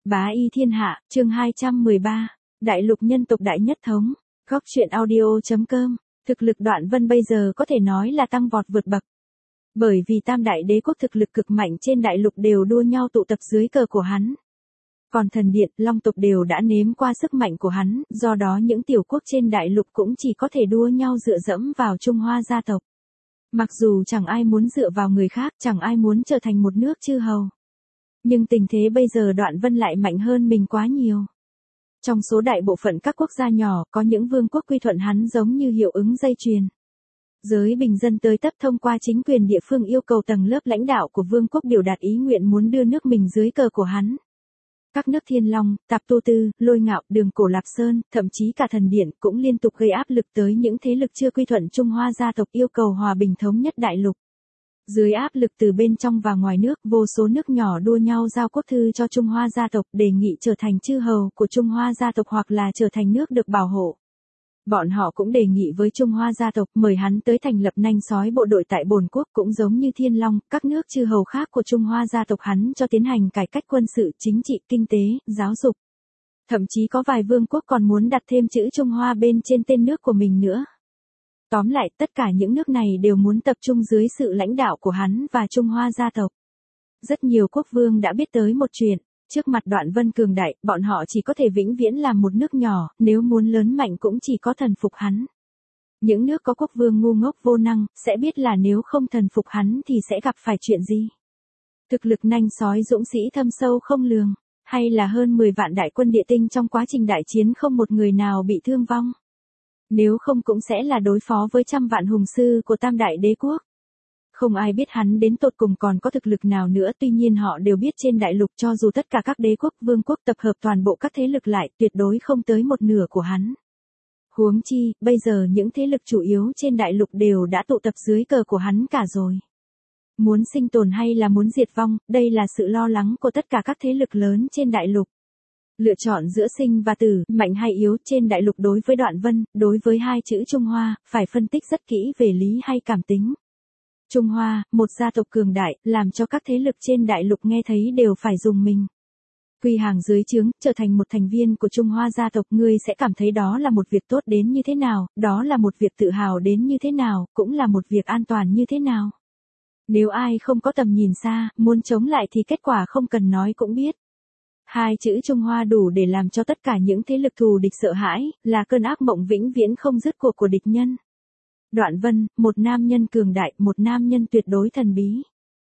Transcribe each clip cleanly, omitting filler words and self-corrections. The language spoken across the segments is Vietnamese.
Bá y thiên hạ, chương 213, Đại lục nhân tộc đại nhất thống, góc truyện audio.com, thực lực Đoạn Vân bây giờ có thể nói là tăng vọt vượt bậc. Bởi vì tam đại đế quốc thực lực cực mạnh trên đại lục đều đua nhau tụ tập dưới cờ của hắn. Còn thần điện, long tộc đều đã nếm qua sức mạnh của hắn, do đó những tiểu quốc trên đại lục cũng chỉ có thể đua nhau dựa dẫm vào Trung Hoa gia tộc. Mặc dù chẳng ai muốn dựa vào người khác, chẳng ai muốn trở thành một nước chư hầu. Nhưng tình thế bây giờ Đoạn Vân lại mạnh hơn mình quá nhiều. Trong số đại bộ phận các quốc gia nhỏ, có những vương quốc quy thuận hắn giống như hiệu ứng dây chuyền. Giới bình dân tới tấp thông qua chính quyền địa phương yêu cầu tầng lớp lãnh đạo của vương quốc biểu đạt ý nguyện muốn đưa nước mình dưới cờ của hắn. Các nước Thiên Long, Tạp Tô Tư, Lôi Ngạo, Đường Cổ Lạp Sơn, thậm chí cả thần điện cũng liên tục gây áp lực tới những thế lực chưa quy thuận Trung Hoa gia tộc yêu cầu hòa bình thống nhất đại lục. Dưới áp lực từ bên trong và ngoài nước, vô số nước nhỏ đua nhau giao quốc thư cho Trung Hoa gia tộc đề nghị trở thành chư hầu của Trung Hoa gia tộc hoặc là trở thành nước được bảo hộ. Bọn họ cũng đề nghị với Trung Hoa gia tộc mời hắn tới thành lập nanh sói bộ đội tại Bồn Quốc cũng giống như Thiên Long, các nước chư hầu khác của Trung Hoa gia tộc hắn cho tiến hành cải cách quân sự, chính trị, kinh tế, giáo dục. Thậm chí có vài vương quốc còn muốn đặt thêm chữ Trung Hoa bên trên tên nước của mình nữa. Tóm lại, tất cả những nước này đều muốn tập trung dưới sự lãnh đạo của hắn và Trung Hoa gia tộc. Rất nhiều quốc vương đã biết tới một chuyện, trước mặt Đoạn Vân cường đại, bọn họ chỉ có thể vĩnh viễn làm một nước nhỏ, nếu muốn lớn mạnh cũng chỉ có thần phục hắn. Những nước có quốc vương ngu ngốc vô năng, sẽ biết là nếu không thần phục hắn thì sẽ gặp phải chuyện gì. Thực lực nanh sói dũng sĩ thâm sâu không lường, hay là hơn 10 vạn đại quân địa tinh trong quá trình đại chiến không một người nào bị thương vong. Nếu không cũng sẽ là đối phó với trăm vạn hùng sư của tam đại đế quốc. Không ai biết hắn đến tột cùng còn có thực lực nào nữa, tuy nhiên họ đều biết trên đại lục cho dù tất cả các đế quốc vương quốc tập hợp toàn bộ các thế lực lại, tuyệt đối không tới một nửa của hắn. Huống chi, bây giờ những thế lực chủ yếu trên đại lục đều đã tụ tập dưới cờ của hắn cả rồi. Muốn sinh tồn hay là muốn diệt vong, đây là sự lo lắng của tất cả các thế lực lớn trên đại lục. Lựa chọn giữa sinh và tử, mạnh hay yếu trên đại lục đối với Đoạn Vân, đối với hai chữ Trung Hoa, phải phân tích rất kỹ về lý hay cảm tính. Trung Hoa, một gia tộc cường đại, làm cho các thế lực trên đại lục nghe thấy đều phải dùng mình. Quy hàng dưới trướng, trở thành một thành viên của Trung Hoa gia tộc, ngươi sẽ cảm thấy đó là một việc tốt đến như thế nào, đó là một việc tự hào đến như thế nào, cũng là một việc an toàn như thế nào. Nếu ai không có tầm nhìn xa, muốn chống lại thì kết quả không cần nói cũng biết. Hai chữ Trung Hoa đủ để làm cho tất cả những thế lực thù địch sợ hãi, là cơn ác mộng vĩnh viễn không dứt cuộc của địch nhân. Đoạn Vân, một nam nhân cường đại, một nam nhân tuyệt đối thần bí.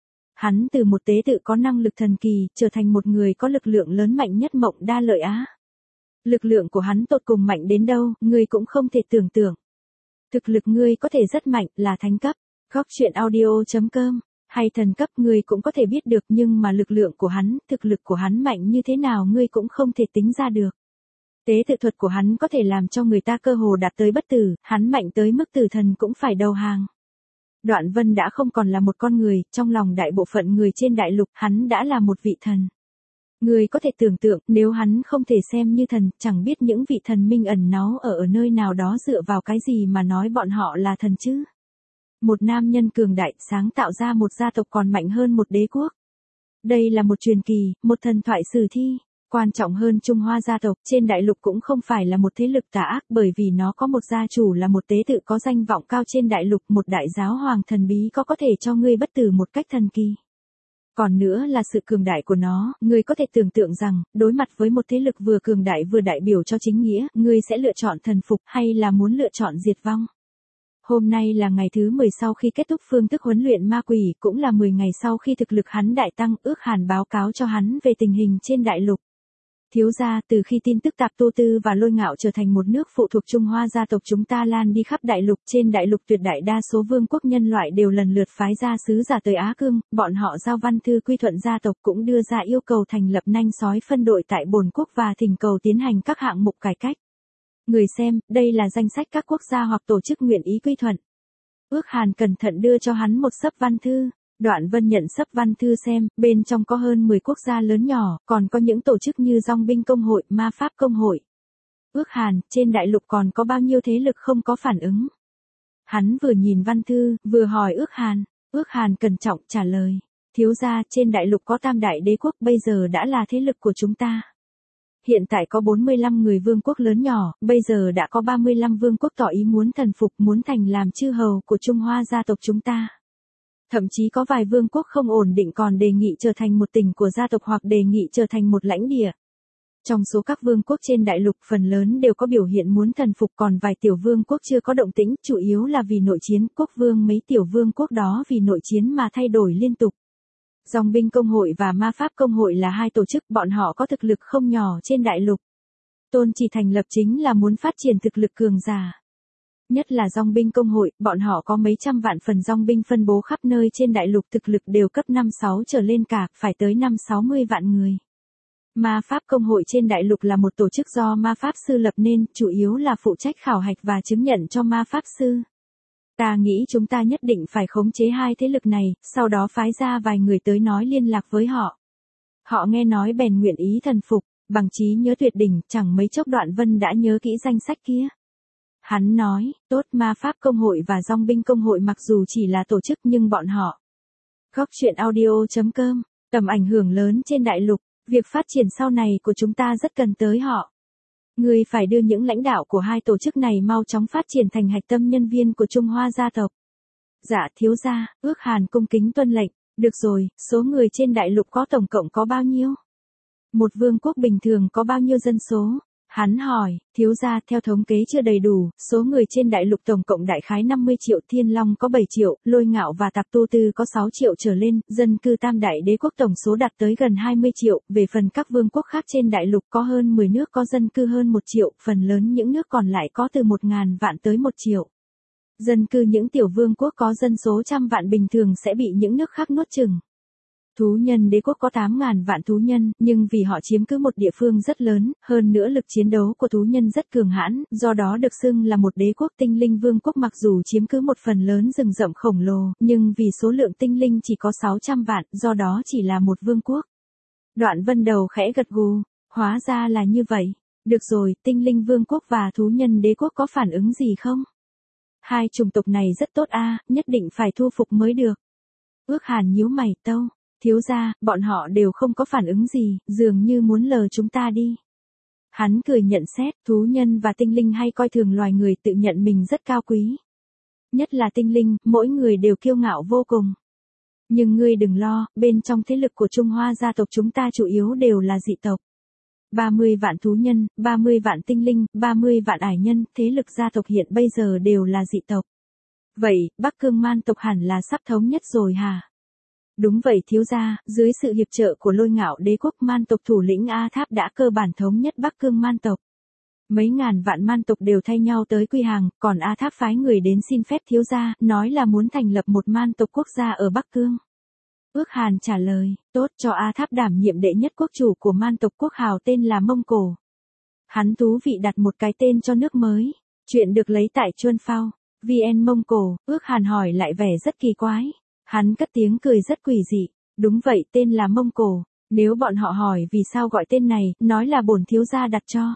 Hắn từ một tế tự có năng lực thần kỳ, trở thành một người có lực lượng lớn mạnh nhất mộng đa lợi Á. Lực lượng của hắn tột cùng mạnh đến đâu, ngươi cũng không thể tưởng tượng. Thực lực ngươi có thể rất mạnh, là thánh cấp, góc truyện audio.com. Hay thần cấp ngươi cũng có thể biết được, nhưng mà lực lượng của hắn, thực lực của hắn mạnh như thế nào ngươi cũng không thể tính ra được. Tế tự thuật của hắn có thể làm cho người ta cơ hồ đạt tới bất tử, hắn mạnh tới mức tử thần cũng phải đầu hàng. Đoạn Vân đã không còn là một con người, trong lòng đại bộ phận người trên đại lục, hắn đã là một vị thần. Ngươi có thể tưởng tượng, nếu hắn không thể xem như thần, chẳng biết những vị thần minh ẩn náu ở nơi nào đó dựa vào cái gì mà nói bọn họ là thần chứ. Một nam nhân cường đại sáng tạo ra một gia tộc còn mạnh hơn một đế quốc. Đây là một truyền kỳ, một thần thoại sử thi. Quan trọng hơn, Trung Hoa gia tộc trên đại lục cũng không phải là một thế lực tà ác, bởi vì nó có một gia chủ là một tế tự có danh vọng cao trên đại lục, một đại giáo hoàng thần bí có thể cho ngươi bất tử một cách thần kỳ. Còn nữa là sự cường đại của nó, ngươi có thể tưởng tượng rằng, đối mặt với một thế lực vừa cường đại vừa đại biểu cho chính nghĩa, ngươi sẽ lựa chọn thần phục hay là muốn lựa chọn diệt vong. Hôm nay là ngày thứ 10 sau khi kết thúc phương thức huấn luyện ma quỷ, cũng là 10 ngày sau khi thực lực hắn đại tăng, Ước Hàn báo cáo cho hắn về tình hình trên đại lục. Thiếu gia, từ khi tin tức Tạp Tô Tư và Lôi Ngạo trở thành một nước phụ thuộc Trung Hoa gia tộc chúng ta lan đi khắp đại lục, trên đại lục tuyệt đại đa số vương quốc nhân loại đều lần lượt phái ra sứ giả tới Á Cương, bọn họ giao văn thư quy thuận gia tộc cũng đưa ra yêu cầu thành lập nanh sói phân đội tại Bồn Quốc và thỉnh cầu tiến hành các hạng mục cải cách. Người xem, đây là danh sách các quốc gia hoặc tổ chức nguyện ý quy thuận. Ước Hàn cẩn thận đưa cho hắn một xấp văn thư. Đoạn Vân nhận xấp văn thư xem, bên trong có hơn 10 quốc gia lớn nhỏ, còn có những tổ chức như Dòng binh công hội, Ma pháp công hội. Ước Hàn, trên đại lục còn có bao nhiêu thế lực không có phản ứng? Hắn vừa nhìn văn thư, vừa hỏi Ước Hàn. Ước Hàn cẩn trọng trả lời. Thiếu gia, trên đại lục có tam đại đế quốc, bây giờ đã là thế lực của chúng ta. Hiện tại có 45 người vương quốc lớn nhỏ, bây giờ đã có 35 vương quốc tỏ ý muốn thần phục, muốn thành làm chư hầu của Trung Hoa gia tộc chúng ta. Thậm chí có vài vương quốc không ổn định còn đề nghị trở thành một tỉnh của gia tộc hoặc đề nghị trở thành một lãnh địa. Trong số các vương quốc trên đại lục phần lớn đều có biểu hiện muốn thần phục, còn vài tiểu vương quốc chưa có động tĩnh, chủ yếu là vì nội chiến. Quốc vương mấy tiểu vương quốc đó vì nội chiến mà thay đổi liên tục. Dòng binh công hội và ma pháp công hội là hai tổ chức, bọn họ có thực lực không nhỏ trên đại lục. Tôn chỉ thành lập chính là muốn phát triển thực lực cường giả. Nhất là dòng binh công hội, bọn họ có mấy trăm vạn phần dòng binh phân bố khắp nơi trên đại lục, thực lực đều cấp 5-6 trở lên cả, phải tới 5-60 vạn người. Ma pháp công hội trên đại lục là một tổ chức do ma pháp sư lập nên, chủ yếu là phụ trách khảo hạch và chứng nhận cho ma pháp sư. Ta nghĩ chúng ta nhất định phải khống chế hai thế lực này, sau đó phái ra vài người tới nói liên lạc với họ. Họ nghe nói bèn nguyện ý thần phục, bằng trí nhớ tuyệt đỉnh, chẳng mấy chốc Đoạn Vân đã nhớ kỹ danh sách kia. Hắn nói, tốt, ma pháp công hội và dòng binh công hội mặc dù chỉ là tổ chức nhưng bọn họ. Góc truyện audio.com, tầm ảnh hưởng lớn trên đại lục, việc phát triển sau này của chúng ta rất cần tới họ. Ngươi phải đưa những lãnh đạo của hai tổ chức này mau chóng phát triển thành hạch tâm nhân viên của Trung Hoa gia tộc. Dạ thiếu gia, Ước Hàn cung kính tuân lệnh. Được rồi, số người trên đại lục có tổng cộng có bao nhiêu? Một vương quốc bình thường có bao nhiêu dân số? Hắn hỏi, thiếu gia, theo thống kế chưa đầy đủ, số người trên đại lục tổng cộng đại khái 50 triệu, Thiên Long có 7 triệu, Lôi Ngạo và Tạp Tu Tư có 6 triệu trở lên, dân cư tam đại đế quốc tổng số đạt tới gần 20 triệu, về phần các vương quốc khác trên đại lục có hơn 10 nước có dân cư hơn 1 triệu, phần lớn những nước còn lại có từ 1.000 vạn tới 1 triệu. Dân cư những tiểu vương quốc có dân số trăm vạn bình thường sẽ bị những nước khác nuốt chửng. Thú nhân đế quốc có 8.000 vạn thú nhân, nhưng vì họ chiếm cứ một địa phương rất lớn, hơn nữa lực chiến đấu của thú nhân rất cường hãn, do đó được xưng là một đế quốc. Tinh linh vương quốc mặc dù chiếm cứ một phần lớn rừng rậm khổng lồ, nhưng vì số lượng tinh linh chỉ có 600 vạn, do đó chỉ là một vương quốc. Đoạn Vân đầu khẽ gật gù, hóa ra là như vậy. Được rồi, tinh linh vương quốc và thú nhân đế quốc có phản ứng gì không? Hai chủng tộc này rất tốt a, nhất định phải thu phục mới được. Ước Hàn nhíu mày, tâu. Thiếu gia, bọn họ đều không có phản ứng gì, dường như muốn lờ chúng ta đi. Hắn cười nhận xét, thú nhân và tinh linh hay coi thường loài người, tự nhận mình rất cao quý. Nhất là tinh linh, mỗi người đều kiêu ngạo vô cùng. Nhưng ngươi đừng lo, bên trong thế lực của Trung Hoa gia tộc chúng ta chủ yếu đều là dị tộc. 30 vạn thú nhân, 30 vạn tinh linh, 30 vạn ải nhân, thế lực gia tộc hiện bây giờ đều là dị tộc. Vậy, Bắc Cương Man tộc hẳn là sắp thống nhất rồi hả? Đúng vậy thiếu gia, dưới sự hiệp trợ của Lôi Ngạo đế quốc, man tộc thủ lĩnh A Tháp đã cơ bản thống nhất Bắc Cương man tộc. Mấy ngàn vạn man tộc đều thay nhau tới quy hàng, còn A Tháp phái người đến xin phép thiếu gia, nói là muốn thành lập một man tộc quốc gia ở Bắc Cương. Ước Hàn trả lời, tốt, cho A Tháp đảm nhiệm đệ nhất quốc chủ của man tộc quốc hào tên là Mông Cổ. Hắn thú vị đặt một cái tên cho nước mới. Chuyện được lấy tại Chuân Phao, VN Mông Cổ. Ước Hàn hỏi lại vẻ rất kỳ quái. Hắn cất tiếng cười rất quỷ dị. Đúng vậy, tên là Mông Cổ. Nếu bọn họ hỏi vì sao gọi tên này, nói là bổn thiếu gia đặt cho.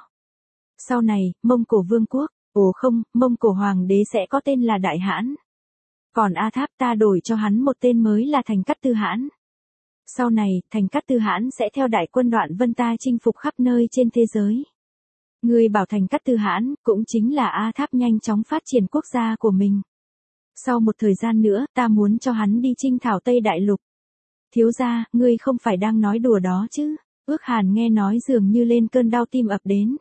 Sau này, Mông Cổ Vương quốc, ồ không, Mông Cổ Hoàng đế sẽ có tên là Đại Hãn. Còn A Tháp ta đổi cho hắn một tên mới là Thành Cát Tư Hãn. Sau này, Thành Cát Tư Hãn sẽ theo đại quân Đoạn Vân ta chinh phục khắp nơi trên thế giới. Người bảo Thành Cát Tư Hãn, cũng chính là A Tháp nhanh chóng phát triển quốc gia của mình. Sau một thời gian nữa, ta muốn cho hắn đi chinh thảo Tây Đại Lục. Thiếu gia, ngươi không phải đang nói đùa đó chứ? Ước Hàn nghe nói dường như lên cơn đau tim ập đến.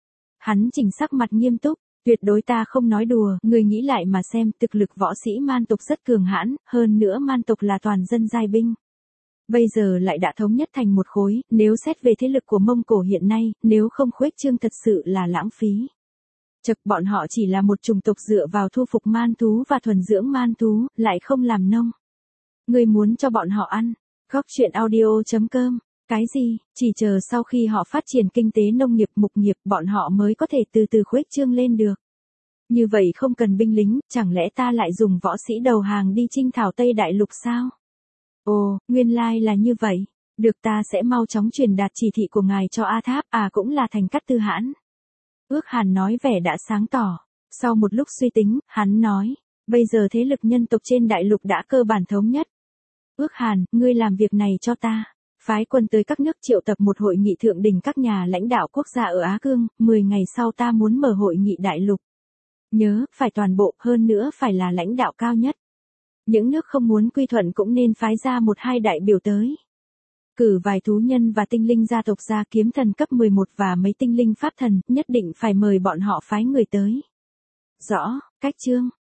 Hắn chỉnh sắc mặt nghiêm túc, tuyệt đối ta không nói đùa, ngươi nghĩ lại mà xem, thực lực võ sĩ man tộc rất cường hãn, hơn nữa man tộc là toàn dân giai binh. Bây giờ lại đã thống nhất thành một khối, nếu xét về thế lực của Mông Cổ hiện nay, nếu không khuếch trương thật sự là lãng phí. Chật, bọn họ chỉ là một chủng tộc dựa vào thu phục man thú và thuần dưỡng man thú, lại không làm nông. Ngươi muốn cho bọn họ ăn. Góc truyện audio.com. Cái gì, chỉ chờ sau khi họ phát triển kinh tế nông nghiệp mục nghiệp, bọn họ mới có thể từ từ khuếch trương lên được. Như vậy không cần binh lính, chẳng lẽ ta lại dùng võ sĩ đầu hàng đi chinh thảo Tây Đại Lục sao? Ồ, nguyên lai là như vậy. Được, ta sẽ mau chóng truyền đạt chỉ thị của ngài cho A Tháp, cũng là Thành Cát Tư Hãn. Ước Hàn nói vẻ đã sáng tỏ. Sau một lúc suy tính, hắn nói, bây giờ thế lực nhân tộc trên đại lục đã cơ bản thống nhất. Ước Hàn, ngươi làm việc này cho ta. Phái quân tới các nước triệu tập một hội nghị thượng đỉnh các nhà lãnh đạo quốc gia ở Á Cương, 10 ngày sau ta muốn mở hội nghị đại lục. Nhớ, phải toàn bộ, hơn nữa phải là lãnh đạo cao nhất. Những nước không muốn quy thuận cũng nên phái ra 1-2 đại biểu tới. Cử vài thú nhân và tinh linh gia tộc ra kiếm thần cấp 11 và mấy tinh linh pháp thần, nhất định phải mời bọn họ phái người tới. Rõ, cách chương.